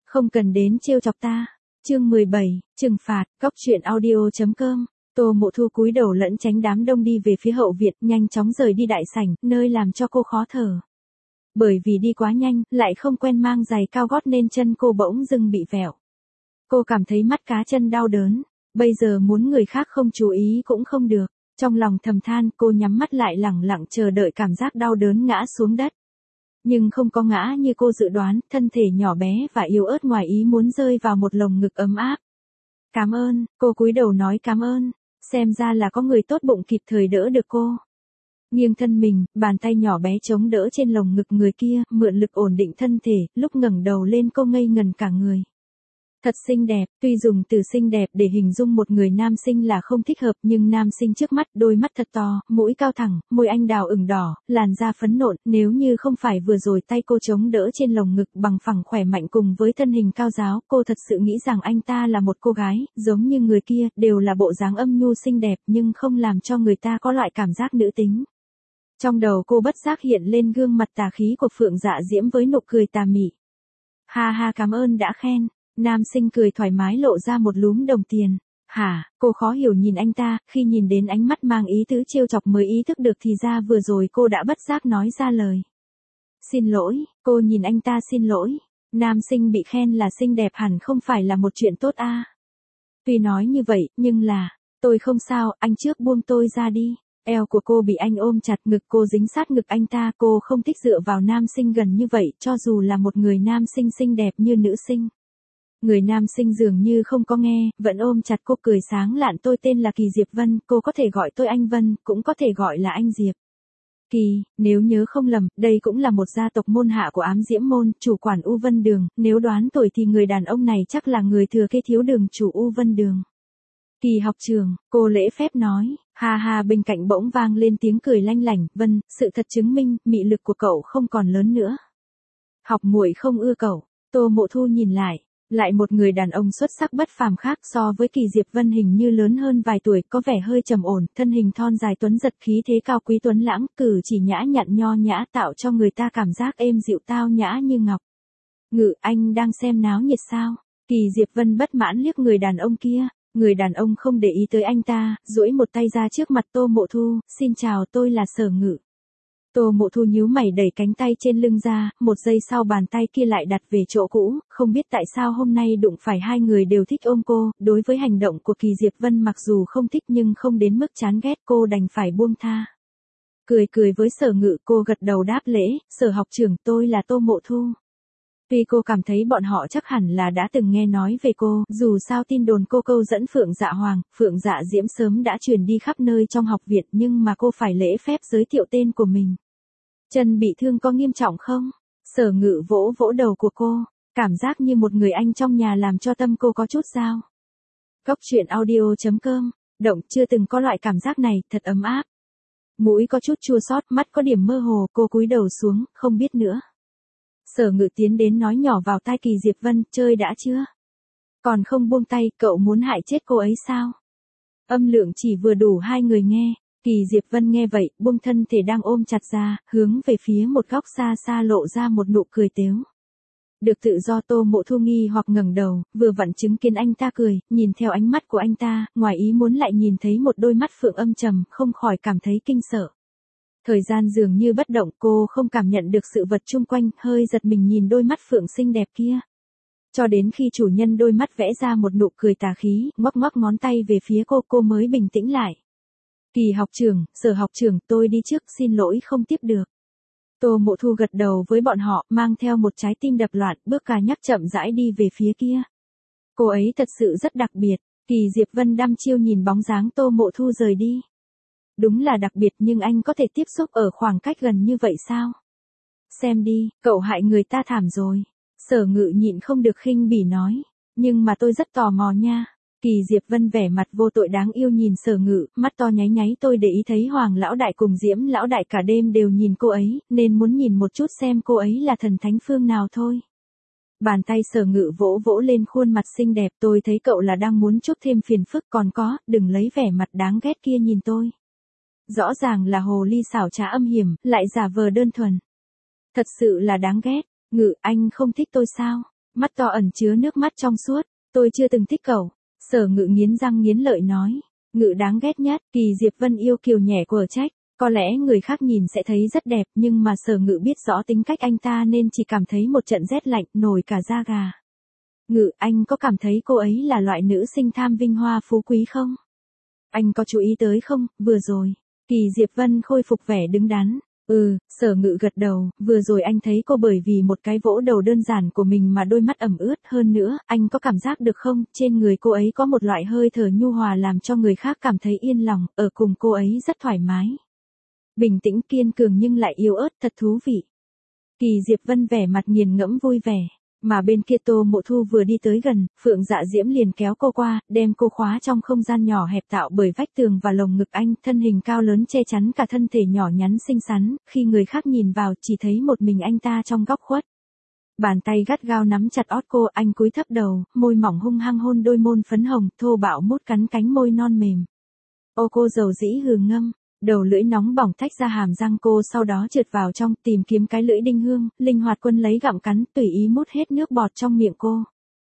Không cần đến trêu chọc ta. Chương 17, trừng phạt, góc truyện audio.com. Tô Mộ Thu cúi đầu lẫn tránh đám đông đi về phía hậu viện, nhanh chóng rời đi đại sảnh, nơi làm cho cô khó thở. Bởi vì đi quá nhanh, lại không quen mang giày cao gót nên chân cô bỗng dưng bị vẹo. Cô cảm thấy mắt cá chân đau đớn, bây giờ muốn người khác không chú ý cũng không được. Trong lòng thầm than, cô nhắm mắt lại lẳng lặng chờ đợi cảm giác đau đớn ngã xuống đất. Nhưng không có ngã như cô dự đoán, thân thể nhỏ bé và yếu ớt ngoài ý muốn rơi vào một lồng ngực ấm áp. Cảm ơn, cô cúi đầu nói cảm ơn, xem ra là có người tốt bụng kịp thời đỡ được cô. Nghiêng thân mình, bàn tay nhỏ bé chống đỡ trên lồng ngực người kia, mượn lực ổn định thân thể, lúc ngẩng đầu lên cô ngây ngần cả người. Thật xinh đẹp, tuy dùng từ xinh đẹp để hình dung một người nam sinh là không thích hợp nhưng nam sinh trước mắt đôi mắt thật to, mũi cao thẳng, môi anh đào ửng đỏ, làn da phấn nộn, nếu như không phải vừa rồi tay cô chống đỡ trên lồng ngực bằng phẳng khỏe mạnh cùng với thân hình cao ráo, cô thật sự nghĩ rằng anh ta là một cô gái, giống như người kia, đều là bộ dáng âm nhu xinh đẹp nhưng không làm cho người ta có loại cảm giác nữ tính. Trong đầu cô bất giác hiện lên gương mặt tà khí của Phượng Dạ Diễm với nụ cười tà mị. Ha ha, cảm ơn đã khen. Nam sinh cười thoải mái lộ ra một lúm đồng tiền. Hả, cô khó hiểu nhìn anh ta, khi nhìn đến ánh mắt mang ý tứ trêu chọc mới ý thức được thì ra vừa rồi cô đã bất giác nói ra lời. Xin lỗi, cô nhìn anh ta xin lỗi. Nam sinh bị khen là xinh đẹp hẳn không phải là một chuyện tốt à. Tuy nói như vậy, nhưng là, tôi không sao, anh trước buông tôi ra đi. Eo của cô bị anh ôm chặt, ngực cô dính sát ngực anh ta, cô không thích dựa vào nam sinh gần như vậy, cho dù là một người nam sinh xinh đẹp như nữ sinh. Người nam sinh dường như không có nghe, vẫn ôm chặt cô cười sáng lạn, tôi tên là Kỳ Diệp Vân, cô có thể gọi tôi anh Vân, cũng có thể gọi là anh Diệp. Kỳ, nếu nhớ không lầm, đây cũng là một gia tộc môn hạ của Ám Diễm Môn, chủ quản U Vân Đường, nếu đoán tuổi thì người đàn ông này chắc là người thừa kế thiếu đường chủ U Vân Đường. Kỳ học trường, cô lễ phép nói, ha ha, bên cạnh bỗng vang lên tiếng cười lanh lảnh, Vân, sự thật chứng minh, mị lực của cậu không còn lớn nữa. Học muội không ưa cậu. Tô Mộ Thu nhìn lại một người đàn ông xuất sắc bất phàm khác, so với Kỳ Diệp Vân hình như lớn hơn vài tuổi, có vẻ hơi trầm ổn, thân hình thon dài tuấn giật, khí thế cao quý tuấn lãng, cử chỉ nhã nhặn nho nhã, tạo cho người ta cảm giác êm dịu tao nhã như ngọc. Ngự, anh đang xem náo nhiệt sao? Kỳ Diệp Vân bất mãn liếc người đàn ông kia. Người đàn ông không để ý tới anh ta, duỗi một tay ra trước mặt Tô Mộ Thu, xin chào, tôi là Sở Ngự. Tô Mộ Thu nhíu mày đẩy cánh tay trên lưng ra, một giây sau bàn tay kia lại đặt về chỗ cũ, không biết tại sao hôm nay đụng phải hai người đều thích ôm cô, đối với hành động của Kỳ Diệp Vân mặc dù không thích nhưng không đến mức chán ghét, cô đành phải buông tha. Cười với Sở Ngự, cô gật đầu đáp lễ, Sở học trưởng, tôi là Tô Mộ Thu. Tuy cô cảm thấy bọn họ chắc hẳn là đã từng nghe nói về cô, dù sao tin đồn cô câu dẫn Phượng Dạ Hoàng, Phượng Dạ Diễm sớm đã truyền đi khắp nơi trong học viện, nhưng mà cô phải lễ phép giới thiệu tên của mình. Chân bị thương có nghiêm trọng không? Sở Ngự vỗ vỗ đầu của cô, cảm giác như một người anh trong nhà làm cho tâm cô có chút dao. Góc truyện audio.com, động chưa từng có loại cảm giác này, thật ấm áp. Mũi có chút chua xót, mắt có điểm mơ hồ, cô cúi đầu xuống, không biết nữa. Sở Ngự tiến đến nói nhỏ vào tai Kỳ Diệp Vân, chơi đã chưa? Còn không buông tay, cậu muốn hại chết cô ấy sao? Âm lượng chỉ vừa đủ hai người nghe. Kỳ Diệp Vân nghe vậy, buông thân thể đang ôm chặt ra, hướng về phía một góc xa xa lộ ra một nụ cười tếu. Được tự do, Tô Mộ Thu nghi hoặc ngẩng đầu, vừa vặn chứng kiến anh ta cười, nhìn theo ánh mắt của anh ta, ngoài ý muốn lại nhìn thấy một đôi mắt phượng âm trầm, không khỏi cảm thấy kinh sợ. Thời gian dường như bất động, cô không cảm nhận được sự vật chung quanh, hơi giật mình nhìn đôi mắt phượng xinh đẹp kia. Cho đến khi chủ nhân đôi mắt vẽ ra một nụ cười tà khí, ngoắc ngoắc ngón tay về phía cô mới bình tĩnh lại. Kỳ học trưởng, Sở học trưởng, tôi đi trước, xin lỗi không tiếp được. Tô Mộ Thu gật đầu với bọn họ, mang theo một trái tim đập loạn, bước cà nhắc chậm rãi đi về phía kia. Cô ấy thật sự rất đặc biệt. Kỳ Diệp Vân đăm chiêu nhìn bóng dáng Tô Mộ Thu rời đi. Đúng là đặc biệt, nhưng anh có thể tiếp xúc ở khoảng cách gần như vậy sao? Xem đi, cậu hại người ta thảm rồi. Sở Ngự nhịn không được khinh bỉ nói. Nhưng mà tôi rất tò mò nha. Kỳ Diệp Vân vẻ mặt vô tội đáng yêu nhìn Sở Ngự, mắt to nháy nháy, tôi để ý thấy Hoàng lão đại cùng Diễm lão đại cả đêm đều nhìn cô ấy, nên muốn nhìn một chút xem cô ấy là thần thánh phương nào thôi. Bàn tay Sở Ngự vỗ vỗ lên khuôn mặt xinh đẹp, tôi thấy cậu là đang muốn chuốc thêm phiền phức, còn có, đừng lấy vẻ mặt đáng ghét kia nhìn tôi. Rõ ràng là hồ ly xảo trá âm hiểm, lại giả vờ đơn thuần. Thật sự là đáng ghét. Ngự, anh không thích tôi sao? mắt to ẩn chứa nước mắt trong suốt. Tôi chưa từng thích cậu. Sở Ngự nghiến răng nghiến lợi nói. Ngự đáng ghét nhất. Kỳ Diệp Vân yêu kiều nhẹ của trách. Có lẽ người khác nhìn sẽ thấy rất đẹp, nhưng mà Sở Ngự biết rõ tính cách anh ta nên chỉ cảm thấy một trận rét lạnh, nổi cả da gà. Ngự, anh có cảm thấy cô ấy là loại nữ sinh tham vinh hoa phú quý không? Anh có chú ý tới không, vừa rồi. Kỳ Diệp Vân khôi phục vẻ đứng đắn. Sở Ngự gật đầu, vừa rồi anh thấy cô bởi vì một cái vỗ đầu đơn giản của mình mà đôi mắt ẩm ướt. Hơn nữa, anh có cảm giác được không, trên người cô ấy có một loại hơi thở nhu hòa làm cho người khác cảm thấy yên lòng, ở cùng cô ấy rất thoải mái. Bình tĩnh kiên cường nhưng lại yếu ớt, thật thú vị. Kỳ Diệp Vân vẻ mặt nghiền ngẫm vui vẻ. Mà bên kia Tô Mộ Thu vừa đi tới gần, Phượng Dạ Diễm liền kéo cô qua, đem cô khóa trong không gian nhỏ hẹp tạo bởi vách tường và lồng ngực anh, thân hình cao lớn che chắn cả thân thể nhỏ nhắn xinh xắn, khi người khác nhìn vào chỉ thấy một mình anh ta trong góc khuất. Bàn tay gắt gao nắm chặt ót cô, anh cúi thấp đầu, môi mỏng hung hăng hôn đôi môi phấn hồng, thô bạo mút cắn cánh môi non mềm. Ô cô dầu dĩ hừ ngâm. Đầu lưỡi nóng bỏng thách ra hàm răng cô, sau đó trượt vào trong, tìm kiếm cái lưỡi đinh hương, linh hoạt quân lấy gặm cắn, tùy ý mút hết nước bọt trong miệng cô.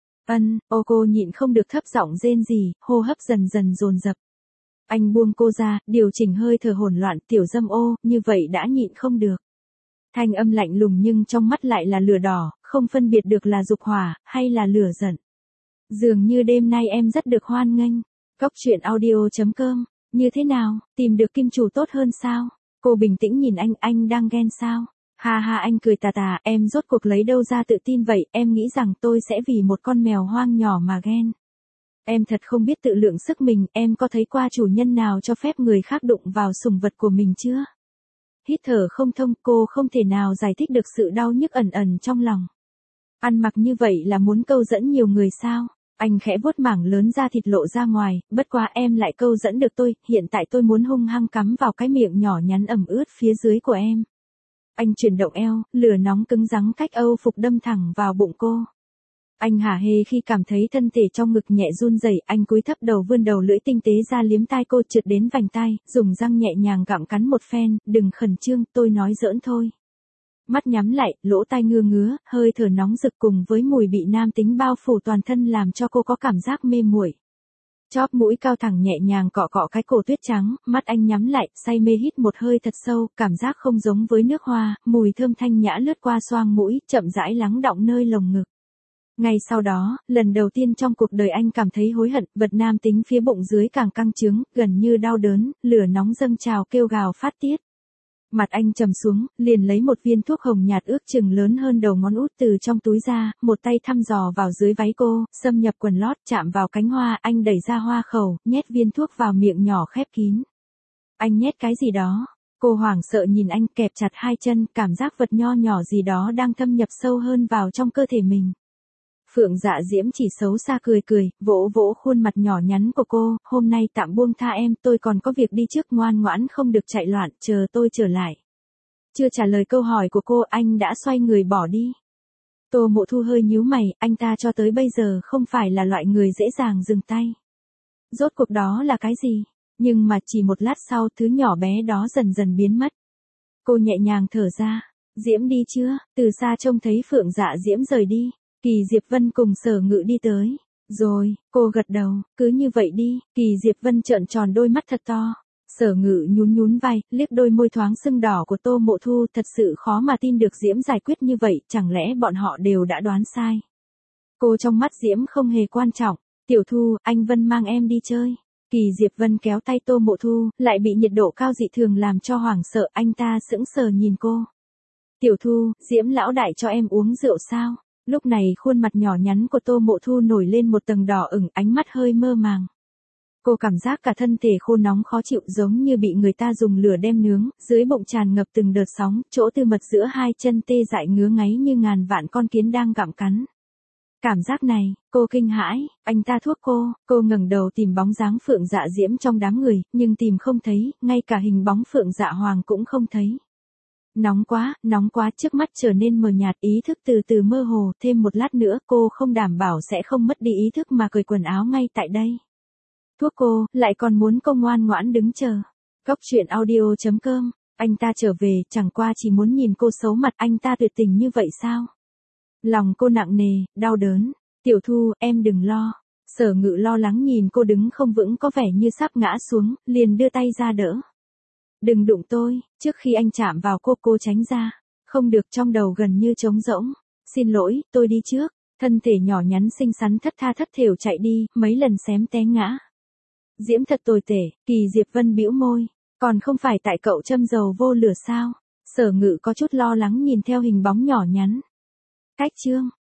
Ô cô nhịn không được thấp giọng rên rỉ, hô hấp dần dần dồn dập. Anh buông cô ra, điều chỉnh hơi thở hỗn loạn, tiểu dâm ô, như vậy đã nhịn không được. Thanh âm lạnh lùng nhưng trong mắt lại là lửa đỏ, không phân biệt được là dục hỏa, hay là lửa giận. Dường như đêm nay em rất được hoan nghênh. Cóc truyện audio.com. Như thế nào, tìm được kim chủ tốt hơn sao? Cô bình tĩnh nhìn anh đang ghen sao? Ha ha, anh cười tà tà, em rốt cuộc lấy đâu ra tự tin vậy, em nghĩ rằng tôi sẽ vì một con mèo hoang nhỏ mà ghen. Em thật không biết tự lượng sức mình, em có thấy qua chủ nhân nào cho phép người khác đụng vào sủng vật của mình chưa? Hít thở không thông, cô không thể nào giải thích được sự đau nhức ẩn ẩn trong lòng. Ăn mặc như vậy là muốn câu dẫn nhiều người sao? Anh khẽ vuốt mảng lớn da thịt lộ ra ngoài, bất quá em lại câu dẫn được tôi, hiện tại tôi muốn hung hăng cắm vào cái miệng nhỏ nhắn ẩm ướt phía dưới của em. Anh chuyển động eo, lửa nóng cứng rắn cách Âu phục đâm thẳng vào bụng cô. Anh hả hê khi cảm thấy thân thể trong ngực nhẹ run rẩy, anh cúi thấp đầu vươn đầu lưỡi tinh tế ra liếm tai cô trượt đến vành tai, dùng răng nhẹ nhàng gặm cắn một phen, đừng khẩn trương, tôi nói giỡn thôi. Mắt nhắm lại, lỗ tai ngứa ngứa, hơi thở nóng rực cùng với mùi bị nam tính bao phủ toàn thân làm cho cô có cảm giác mê muội. Chóp mũi cao thẳng nhẹ nhàng cọ cọ cái cổ tuyết trắng, mắt anh nhắm lại, say mê hít một hơi thật sâu, cảm giác không giống với nước hoa, mùi thơm thanh nhã lướt qua xoang mũi, chậm rãi lắng đọng nơi lồng ngực. Ngay sau đó, lần đầu tiên trong cuộc đời anh cảm thấy hối hận, vật nam tính phía bụng dưới càng căng trướng, gần như đau đớn, lửa nóng dâng trào kêu gào phát tiết. Mặt anh trầm xuống, liền lấy một viên thuốc hồng nhạt ước chừng lớn hơn đầu ngón út từ trong túi ra, một tay thăm dò vào dưới váy cô, xâm nhập quần lót, chạm vào cánh hoa, anh đẩy ra hoa khẩu, nhét viên thuốc vào miệng nhỏ khép kín. Anh nhét cái gì đó? Cô hoảng sợ nhìn anh, kẹp chặt hai chân, cảm giác vật nho nhỏ gì đó đang thâm nhập sâu hơn vào trong cơ thể mình. Phượng Dạ Diễm chỉ xấu xa cười cười, vỗ vỗ khuôn mặt nhỏ nhắn của cô, hôm nay tạm buông tha em, tôi còn có việc đi trước, ngoan ngoãn không được chạy loạn, chờ tôi trở lại. Chưa trả lời câu hỏi của cô, anh đã xoay người bỏ đi. Tô Mộ Thu hơi nhíu mày, anh ta cho tới bây giờ không phải là loại người dễ dàng dừng tay. Rốt cuộc đó là cái gì? Nhưng mà chỉ một lát sau, thứ nhỏ bé đó dần dần biến mất. Cô nhẹ nhàng thở ra, Diễm đi chưa? Từ xa trông thấy Phượng Dạ Diễm rời đi. Kỳ Diệp Vân cùng Sở Ngự đi tới. Rồi, cô gật đầu, cứ như vậy đi. Kỳ Diệp Vân trợn tròn đôi mắt thật to. Sở Ngự nhún nhún vai, liếc đôi môi thoáng sưng đỏ của Tô Mộ Thu, thật sự khó mà tin được Diễm giải quyết như vậy, chẳng lẽ bọn họ đều đã đoán sai. Cô trong mắt Diễm không hề quan trọng. Tiểu Thu, anh Vân mang em đi chơi. Kỳ Diệp Vân kéo tay Tô Mộ Thu, lại bị nhiệt độ cao dị thường làm cho hoảng sợ, anh ta sững sờ nhìn cô. Tiểu Thu, Diễm lão đại cho em uống rượu sao? Lúc này khuôn mặt nhỏ nhắn của Tô Mộ Thu nổi lên một tầng đỏ ửng, ánh mắt hơi mơ màng. Cô cảm giác cả thân thể khô nóng khó chịu giống như bị người ta dùng lửa đem nướng, dưới bụng tràn ngập từng đợt sóng, chỗ tư mật giữa hai chân tê dại ngứa ngáy như ngàn vạn con kiến đang gặm cắn. Cảm giác này, cô kinh hãi, anh ta thuốc cô ngẩng đầu tìm bóng dáng Phượng Dạ Diễm trong đám người, nhưng tìm không thấy, ngay cả hình bóng Phượng Dạ Hoàng cũng không thấy. Nóng quá, trước mắt trở nên mờ nhạt, ý thức từ từ mơ hồ, thêm một lát nữa cô không đảm bảo sẽ không mất đi ý thức mà cởi quần áo ngay tại đây. Thuốc cô, lại còn muốn cô ngoan ngoãn đứng chờ. Cóc truyện audio.com, anh ta trở về, chẳng qua chỉ muốn nhìn cô xấu mặt, anh ta tuyệt tình như vậy sao? Lòng cô nặng nề, đau đớn. Tiểu Thu, em đừng lo. Sở Ngự lo lắng nhìn cô đứng không vững có vẻ như sắp ngã xuống, liền đưa tay ra đỡ. Đừng đụng tôi, trước khi anh chạm vào cô tránh ra. Không được, trong đầu gần như trống rỗng. Xin lỗi, tôi đi trước. Thân thể nhỏ nhắn xinh xắn thất tha thất thểu chạy đi, mấy lần xém té ngã. Diễm thật tồi tệ, Kỳ Diệp Vân bĩu môi. Còn không phải tại cậu châm dầu vô lửa sao? Sở Ngự có chút lo lắng nhìn theo hình bóng nhỏ nhắn. Cách chương.